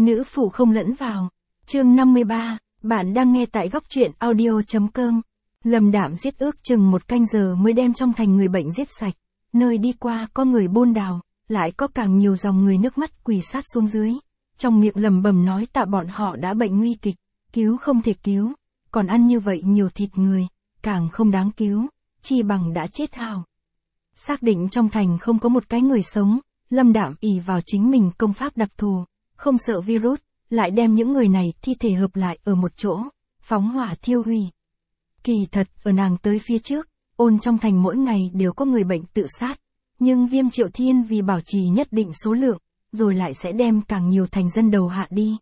Nữ phụ không lẫn vào. Chương 53, bạn đang nghe tại góc truyện audio.com. Lâm Đạm giết ước chừng 1 canh giờ mới đem trong thành người bệnh giết sạch. Nơi đi qua có người bôn đào, lại có càng nhiều dòng người nước mắt quỳ sát xuống dưới. Trong miệng lẩm bẩm nói tạ bọn họ đã bệnh nguy kịch, cứu không thể cứu, còn ăn như vậy nhiều thịt người, càng không đáng cứu, chi bằng đã chết hào. Xác định trong thành không có một cái người sống, Lâm Đạm ỷ vào chính mình công pháp đặc thù, không sợ virus, lại đem những người này thi thể hợp lại ở một chỗ, phóng hỏa thiêu hủy. Kỳ thật, ở nàng tới phía trước, ôn trong thành mỗi ngày đều có người bệnh tự sát, nhưng Viêm Triệu Thiên vì bảo trì nhất định số lượng, rồi lại sẽ đem càng nhiều thành dân đầu hạ đi.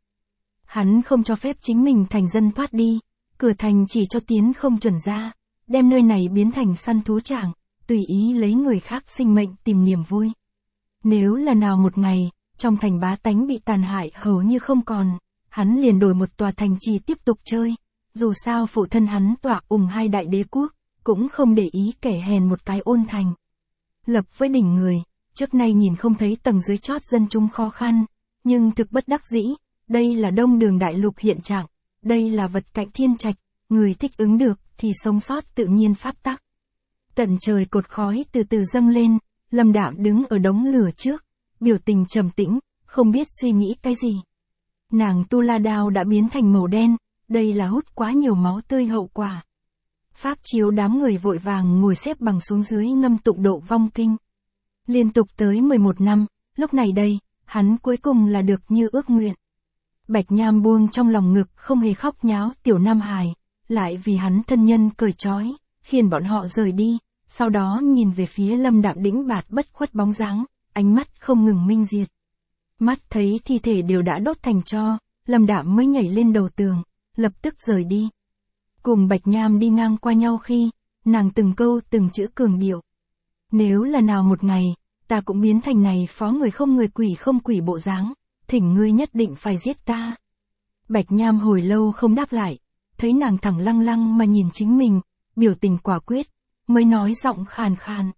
Hắn không cho phép chính mình thành dân thoát đi, cửa thành chỉ cho tiến không chuẩn ra, đem nơi này biến thành săn thú tràng, tùy ý lấy người khác sinh mệnh tìm niềm vui. Nếu là nào một ngày, trong thành bá tánh bị tàn hại hầu như không còn, hắn liền đổi một tòa thành trì tiếp tục chơi. Dù sao phụ thân hắn tọa ủng 2 đại đế quốc, cũng không để ý kẻ hèn một cái ôn thành. Lập với đỉnh người, trước nay nhìn không thấy tầng dưới chót dân chúng khó khăn, nhưng thực bất đắc dĩ, đây là Đông Đường đại lục hiện trạng, đây là vật cạnh thiên trạch, người thích ứng được thì sống sót tự nhiên pháp tắc. Tận trời cột khói từ từ dâng lên, Lâm Đạm đứng ở đống lửa trước, biểu tình trầm tĩnh, không biết suy nghĩ cái gì. Nàng tu la đao đã biến thành màu đen, đây là hút quá nhiều máu tươi hậu quả. Pháp chiếu đám người vội vàng ngồi xếp bằng xuống dưới ngâm tụng độ vong kinh. Liên tục tới 11 năm, lúc này đây, hắn cuối cùng là được như ước nguyện. Bạch Nham buông trong lòng ngực không hề khóc nháo tiểu Nam Hải, lại vì hắn thân nhân cởi trói, khiến bọn họ rời đi, sau đó nhìn về phía Lâm Đạm đĩnh bạt bất khuất bóng dáng, ánh mắt không ngừng minh diệt. Mắt thấy thi thể đều đã đốt thành tro, Lâm Đạm mới nhảy lên đầu tường, lập tức rời đi. Cùng Bạch Nham đi ngang qua nhau khi, nàng từng câu từng chữ cường điệu. Nếu là nào một ngày, ta cũng biến thành này phó người không người quỷ không quỷ bộ dáng, thỉnh ngươi nhất định phải giết ta. Bạch Nham hồi lâu không đáp lại, thấy nàng thẳng lăng lăng mà nhìn chính mình, biểu tình quả quyết, mới nói giọng khàn khàn.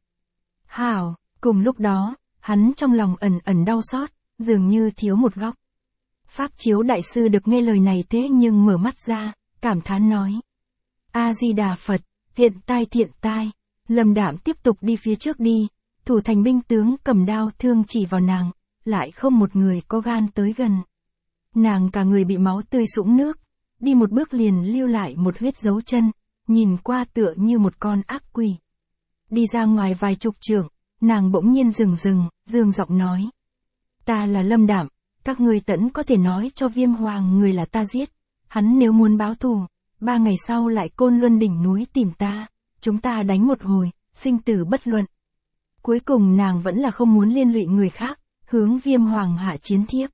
Hảo, cùng lúc đó, hắn trong lòng ẩn ẩn đau xót, dường như thiếu một góc. Pháp chiếu đại sư được nghe lời này thế nhưng mở mắt ra, cảm thán nói. A-di-đà Phật, thiện tai, Lâm Đạm tiếp tục đi phía trước đi, thủ thành binh tướng cầm đao thương chỉ vào nàng, lại không một người có gan tới gần. Nàng cả người bị máu tươi sũng nước, đi một bước liền lưu lại một huyết dấu chân, nhìn qua tựa như một con ác quỷ. Đi ra ngoài vài chục trượng, nàng bỗng nhiên dừng, dương giọng nói. Ta là Lâm Đạm, các ngươi tẫn có thể nói cho Viêm Hoàng người là ta giết, hắn nếu muốn báo thù, 3 ngày sau lại Côn Luân đỉnh núi tìm ta, chúng ta đánh một hồi, sinh tử bất luận. Cuối cùng nàng vẫn là không muốn liên lụy người khác, hướng Viêm Hoàng hạ chiến thiếp.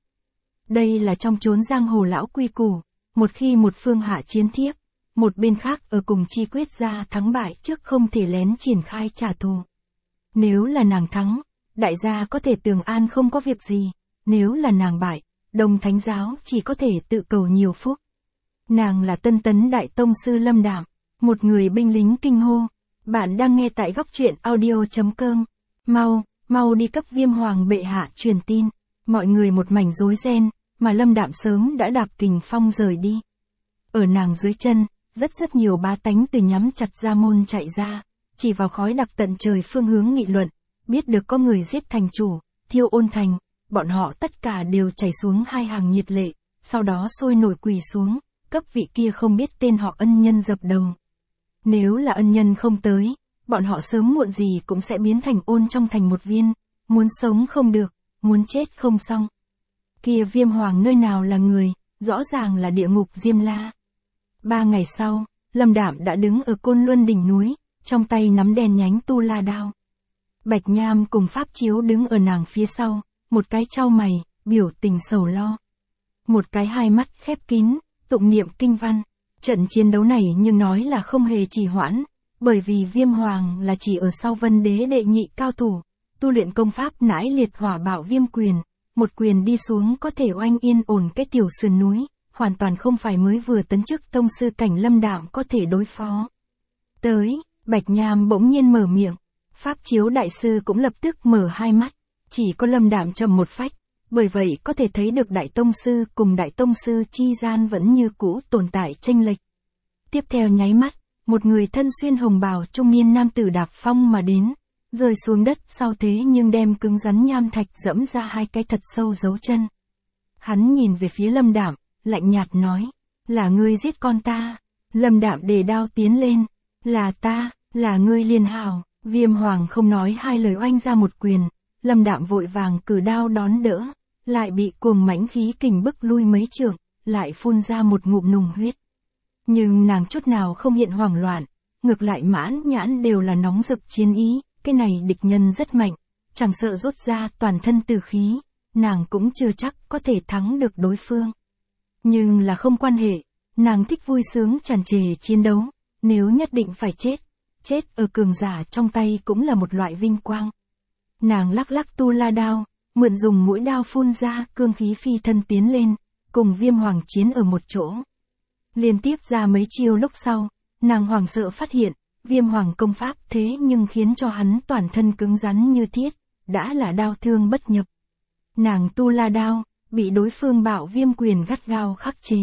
Đây là trong chốn giang hồ lão quy củ, một khi một phương hạ chiến thiếp, một bên khác ở cùng chi quyết ra thắng bại trước không thể lén triển khai trả thù. Nếu là nàng thắng, đại gia có thể tường an không có việc gì, nếu là nàng bại, Đông Thánh giáo chỉ có thể tự cầu nhiều phúc. Nàng là Tân Tấn Đại Tông Sư Lâm Đạm, một người binh lính kinh hô. Bạn đang nghe tại góc truyện audio.com. Mau đi cấp Viêm Hoàng bệ hạ truyền tin. Mọi người một mảnh rối ren, mà Lâm Đạm sớm đã đạp kình phong rời đi. Ở nàng dưới chân, rất nhiều bá tánh từ nhắm chặt ra môn chạy ra, chỉ vào khói đặc tận trời phương hướng nghị luận, biết được có người giết thành chủ, thiêu ôn thành, bọn họ tất cả đều chảy xuống 2 hàng nhiệt lệ, sau đó sôi nổi quỳ xuống, cấp vị kia không biết tên họ ân nhân dập đầu. Nếu là ân nhân không tới, bọn họ sớm muộn gì cũng sẽ biến thành ôn trong thành một viên, muốn sống không được, muốn chết không xong. Kia Viêm Hoàng nơi nào là người, rõ ràng là địa ngục Diêm La. 3 ngày sau, Lâm Đạm đã đứng ở Côn Luân đỉnh núi, trong tay nắm đèn nhánh tu la đao. Bạch Nham cùng Pháp Chiếu đứng ở nàng phía sau, một cái chau mày, biểu tình sầu lo. Một cái hai mắt khép kín, tụng niệm kinh văn. Trận chiến đấu này nhưng nói là không hề trì hoãn, bởi vì Viêm Hoàng là chỉ ở sau Vân Đế đệ nhị cao thủ, tu luyện công pháp nãi liệt hỏa bạo viêm quyền, một quyền đi xuống có thể oanh yên ổn cái tiểu sườn núi, hoàn toàn không phải mới vừa tấn chức tông sư cảnh Lâm Đạm có thể đối phó. Tới, Bạch Nham bỗng nhiên mở miệng, Pháp Chiếu đại sư cũng lập tức mở hai mắt, chỉ có Lâm Đạm trầm một phách, Bởi vậy có thể thấy được Đại Tông Sư cùng Đại Tông Sư chi gian vẫn như cũ tồn tại chênh lệch. Tiếp theo nháy mắt, một người thân xuyên hồng bào trung niên nam tử đạp phong mà đến, rơi xuống đất sau thế nhưng đem cứng rắn nham thạch dẫm ra 2 cái thật sâu dấu chân. Hắn nhìn về phía Lâm Đạm, lạnh nhạt nói, là ngươi giết con ta. Lâm Đạm đề đao tiến lên, là ta, là ngươi liền hào. Viêm Hoàng không nói 2 lời oanh ra một quyền, Lâm Đạm vội vàng cử đao đón đỡ, lại bị cuồng mãnh khí kình bức lui mấy trượng, lại phun ra một ngụm nùng huyết. Nhưng nàng chút nào không hiện hoảng loạn, ngược lại mãn nhãn đều là nóng rực chiến ý, cái này địch nhân rất mạnh, chẳng sợ rút ra toàn thân tử khí, nàng cũng chưa chắc có thể thắng được đối phương. Nhưng là không quan hệ, nàng thích vui sướng tràn trề chiến đấu, nếu nhất định phải chết ở cường giả trong tay cũng là một loại vinh quang. Nàng lắc lắc tu la đao, mượn dùng mũi đao phun ra cương khí phi thân tiến lên, cùng Viêm Hoàng chiến ở một chỗ. Liên tiếp ra mấy chiêu lúc sau, nàng hoảng sợ phát hiện, Viêm Hoàng công pháp thế nhưng khiến cho hắn toàn thân cứng rắn như thiết, đã là đao thương bất nhập. Nàng tu la đao, bị đối phương bạo viêm quyền gắt gao khắc chế.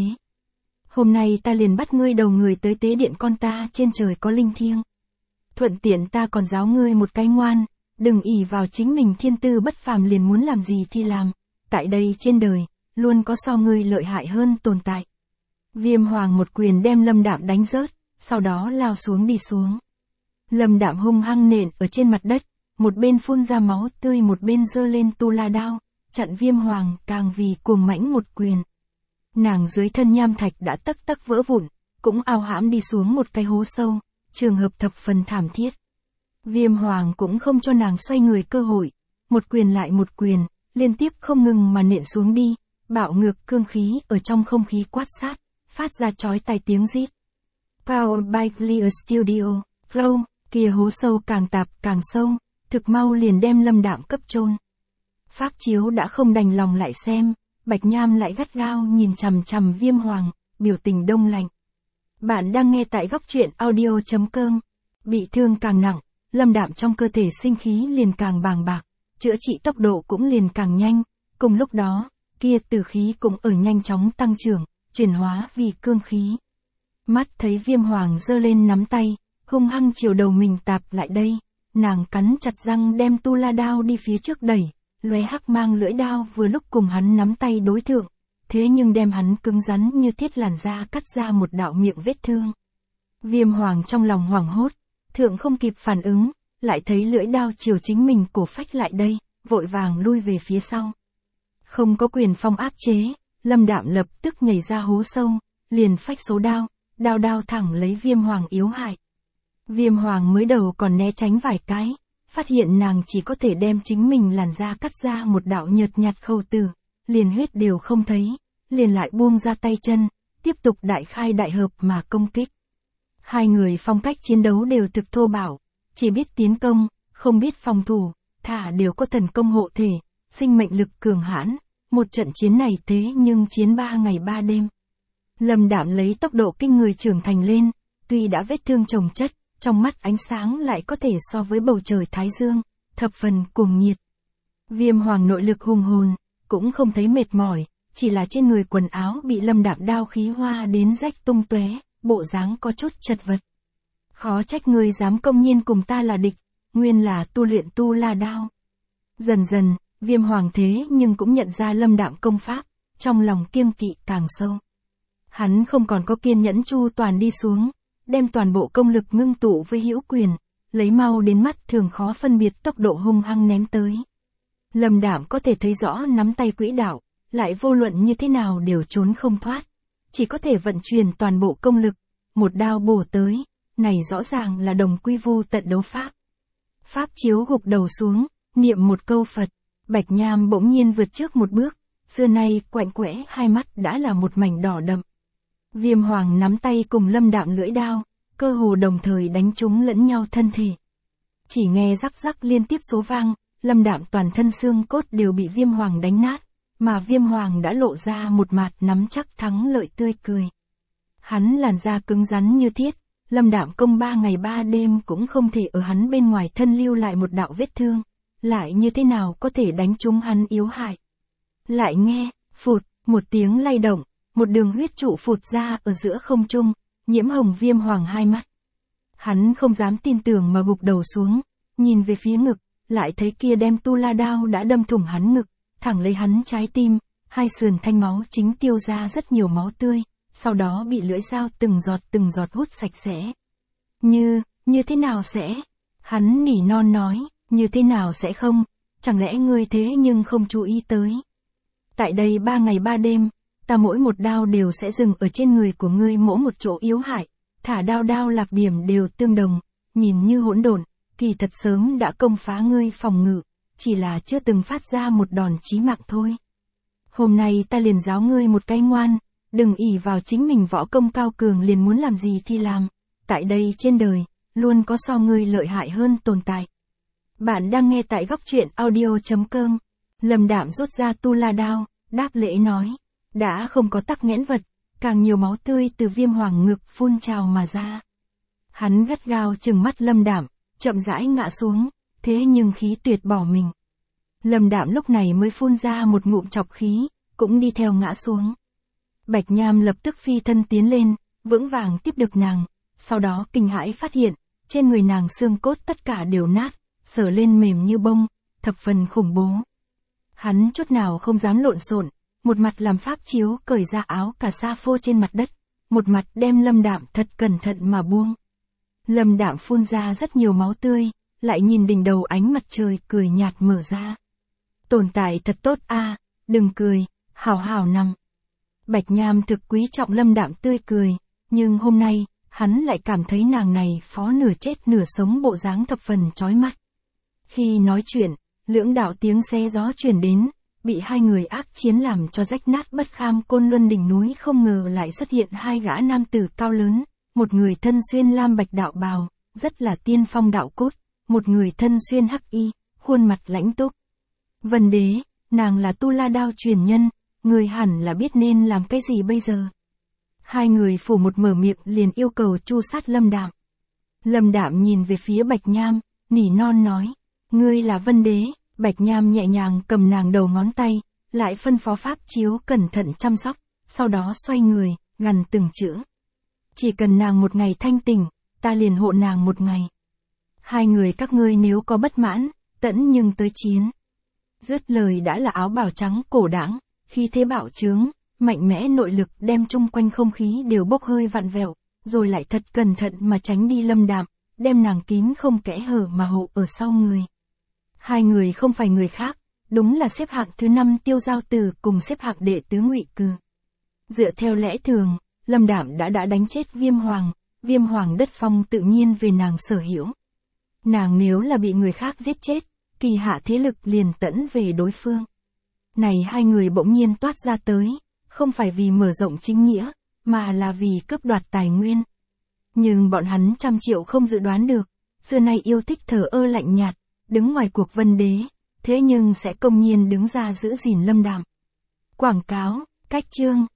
Hôm nay ta liền bắt ngươi đầu người tới tế điện con ta trên trời có linh thiêng. Thuận tiện ta còn giáo ngươi một cái ngoan, đừng ỷ vào chính mình thiên tư bất phàm liền muốn làm gì thì làm, tại đây trên đời, luôn có so ngươi lợi hại hơn tồn tại. Viêm Hoàng một quyền đem Lâm Đạm đánh rớt, sau đó lao xuống đi xuống. Lâm Đạm hung hăng nện ở trên mặt đất, một bên phun ra máu tươi một bên giơ lên tu la đao, chặn Viêm Hoàng càng vì cuồng mãnh một quyền. Nàng dưới thân nham thạch đã tấc tấc vỡ vụn, cũng ao hãm đi xuống một cái hố sâu, trường hợp thập phần thảm thiết. Viêm Hoàng cũng không cho nàng xoay người cơ hội, một quyền lại một quyền, liên tiếp không ngừng mà nện xuống đi, bạo ngược cương khí ở trong không khí quát sát, phát ra chói tai tiếng rít. Powered by Clear Studio, Flow, kia hố sâu càng tạp càng sâu, thực mau liền đem Lâm Đạm cấp chôn. Pháp chiếu đã không đành lòng lại xem, Bạch Nham lại gắt gao nhìn chằm chằm Viêm Hoàng, biểu tình đông lạnh. Bạn đang nghe tại góc truyện audio.com. Bị thương càng nặng, Lâm Đạm trong cơ thể sinh khí liền càng bàng bạc, chữa trị tốc độ cũng liền càng nhanh, cùng lúc đó, kia tử khí cũng ở nhanh chóng tăng trưởng, chuyển hóa vì cương khí. Mắt thấy Viêm Hoàng giơ lên nắm tay, hung hăng chiều đầu mình tạp lại đây, nàng cắn chặt răng đem tu la đao đi phía trước đẩy, lóe hắc mang lưỡi đao vừa lúc cùng hắn nắm tay đối thượng, thế nhưng đem hắn cứng rắn như thiết làn da cắt ra một đạo miệng vết thương. Viêm Hoàng trong lòng hoảng hốt, thượng không kịp phản ứng, lại thấy lưỡi đao chiều chính mình cổ phách lại đây, vội vàng lui về phía sau. Không có quyền phong áp chế, Lâm Đạm lập tức nhảy ra hố sâu, liền phách số đao, đao thẳng lấy Viêm Hoàng yếu hại. Viêm Hoàng mới đầu còn né tránh vài cái, phát hiện nàng chỉ có thể đem chính mình làn da cắt ra một đạo nhợt nhạt khâu tử, liền huyết đều không thấy, liền lại buông ra tay chân, tiếp tục đại khai đại hợp mà công kích. Hai người phong cách chiến đấu đều thực thô bạo, chỉ biết tiến công, không biết phòng thủ, thả đều có thần công hộ thể, sinh mệnh lực cường hãn, một trận chiến này thế nhưng chiến 3 ngày 3 đêm. Lâm Đạm lấy tốc độ kinh người trưởng thành lên, tuy đã vết thương chồng chất, trong mắt ánh sáng lại có thể so với bầu trời thái dương, thập phần cuồng nhiệt. Viêm Hoàng nội lực hùng hồn, cũng không thấy mệt mỏi, chỉ là trên người quần áo bị Lâm Đạm đao khí hoa đến rách tung tóe, bộ dáng có chút chật vật. Khó trách ngươi dám công nhiên cùng ta là địch, nguyên là tu luyện tu la đao. Dần dần, Viêm Hoàng thế nhưng cũng nhận ra Lâm Đạm công pháp, trong lòng kiêng kỵ càng sâu. Hắn không còn có kiên nhẫn chu toàn đi xuống, đem toàn bộ công lực ngưng tụ với hữu quyền, lấy mau đến mắt thường khó phân biệt tốc độ hung hăng ném tới. Lâm Đạm có thể thấy rõ nắm tay quỹ đạo, lại vô luận như thế nào đều trốn không thoát, chỉ có thể vận chuyển toàn bộ công lực, một đao bổ tới, này rõ ràng là đồng quy vu tận đấu pháp. Pháp chiếu gục đầu xuống, niệm một câu Phật, Bạch Nham bỗng nhiên vượt trước một bước, xưa nay quạnh quẽ hai mắt đã là một mảnh đỏ đậm. Viêm Hoàng nắm tay cùng Lâm Đạm lưỡi đao, cơ hồ đồng thời đánh trúng lẫn nhau thân thể. Chỉ nghe rắc rắc liên tiếp số vang, Lâm Đạm toàn thân xương cốt đều bị Viêm Hoàng đánh nát, mà Viêm Hoàng đã lộ ra một mặt nắm chắc thắng lợi tươi cười. Hắn làn da cứng rắn như thiết, Lâm Đạm công 3 ngày 3 đêm cũng không thể ở hắn bên ngoài thân lưu lại một đạo vết thương, lại như thế nào có thể đánh trúng hắn yếu hại. Lại nghe, phụt, một tiếng lay động, một đường huyết trụ phụt ra ở giữa không trung, Nhiễm Hồng Viêm Hoàng hai mắt. Hắn không dám tin tưởng mà gục đầu xuống, nhìn về phía ngực, lại thấy kia đem tu la đao đã đâm thủng hắn ngực, thẳng lấy hắn trái tim, hai sườn thanh máu chính tiêu ra rất nhiều máu tươi, sau đó bị lưỡi dao từng giọt hút sạch sẽ. Như thế nào sẽ? Hắn nỉ non nói, như thế nào sẽ không, chẳng lẽ ngươi thế nhưng không chú ý tới. Tại đây 3 ngày 3 đêm, ta mỗi một đao đều sẽ dừng ở trên người của ngươi mỗi một chỗ yếu hại, thả đao lạc điểm đều tương đồng, nhìn như hỗn độn, kỳ thật sớm đã công phá ngươi phòng ngự, chỉ là chưa từng phát ra một đòn chí mạng thôi. Hôm nay ta liền giáo ngươi một cái ngoan, đừng ỷ vào chính mình võ công cao cường liền muốn làm gì thì làm, tại đây trên đời, luôn có so ngươi lợi hại hơn tồn tại. Bạn đang nghe tại góc truyện audio.com. Lâm Đạm rút ra tu la đao, đáp lễ nói, đã không có tắc nghẽn vật, càng nhiều máu tươi từ Viêm Hoàng ngực phun trào mà ra. Hắn gắt gao trừng mắt Lâm Đạm, chậm rãi ngã xuống, thế nhưng khí tuyệt bỏ mình. Lâm Đạm lúc này mới phun ra một ngụm chọc khí, cũng đi theo ngã xuống. Bạch Nham lập tức phi thân tiến lên, vững vàng tiếp được nàng, sau đó kinh hãi phát hiện, trên người nàng xương cốt tất cả đều nát, sờ lên mềm như bông, thập phần khủng bố. Hắn chút nào không dám lộn xộn, một mặt làm pháp chiếu cởi ra áo cà sa phô trên mặt đất, một mặt đem Lâm Đạm thật cẩn thận mà buông. Lâm Đạm phun ra rất nhiều máu tươi, lại nhìn đỉnh đầu ánh mặt trời cười nhạt mở ra. Tồn tại thật tốt a, đừng cười, hảo hảo nằm. Bạch Nham thực quý trọng Lâm Đạm tươi cười, nhưng hôm nay, hắn lại cảm thấy nàng này phó nửa chết nửa sống bộ dáng thập phần chói mắt. Khi nói chuyện, lưỡng đạo tiếng xé gió truyền đến, bị hai người ác chiến làm cho rách nát bất kham Côn Luân đỉnh núi không ngờ lại xuất hiện hai gã nam tử cao lớn, một người thân xuyên lam bạch đạo bào, rất là tiên phong đạo cốt, một người thân xuyên hắc y, khuôn mặt lãnh túc. Vân Đế, nàng là tu la đao truyền nhân, người hẳn là biết nên làm cái gì bây giờ. Hai người phủ một mở miệng liền yêu cầu tru sát Lâm Đạm. Lâm Đạm nhìn về phía Bạch Nham, nỉ non nói, ngươi là Vân Đế. Bạch Nham nhẹ nhàng cầm nàng đầu ngón tay, lại phân phó pháp chiếu cẩn thận chăm sóc, sau đó xoay người, gằn từng chữ. Chỉ cần nàng một ngày thanh tỉnh, ta liền hộ nàng một ngày. Hai người các ngươi nếu có bất mãn, tẫn nhưng tới chiến. Dứt lời đã là áo bào trắng cổ đãng, khí thế bạo trướng, mạnh mẽ nội lực đem chung quanh không khí đều bốc hơi vặn vẹo, rồi lại thật cẩn thận mà tránh đi Lâm Đạm, đem nàng kín không kẽ hở mà hộ ở sau người. Hai người không phải người khác, đúng là xếp hạng thứ 5 Tiêu Giao Tử cùng xếp hạng đệ tứ Ngụy Cừ. Dựa theo lẽ thường, Lâm Đạm đã đánh chết Viêm Hoàng đất phong tự nhiên về nàng sở hữu. Nàng nếu là bị người khác giết chết, kỳ hạ thế lực liền tẫn về đối phương. Này hai người bỗng nhiên toát ra tới, không phải vì mở rộng chính nghĩa, mà là vì cướp đoạt tài nguyên. Nhưng bọn hắn trăm triệu không dự đoán được, xưa nay yêu thích thờ ơ lạnh nhạt, đứng ngoài cuộc Vân Đế, thế nhưng sẽ công nhiên đứng ra giữ gìn Lâm Đạm. Quảng cáo, cách chương.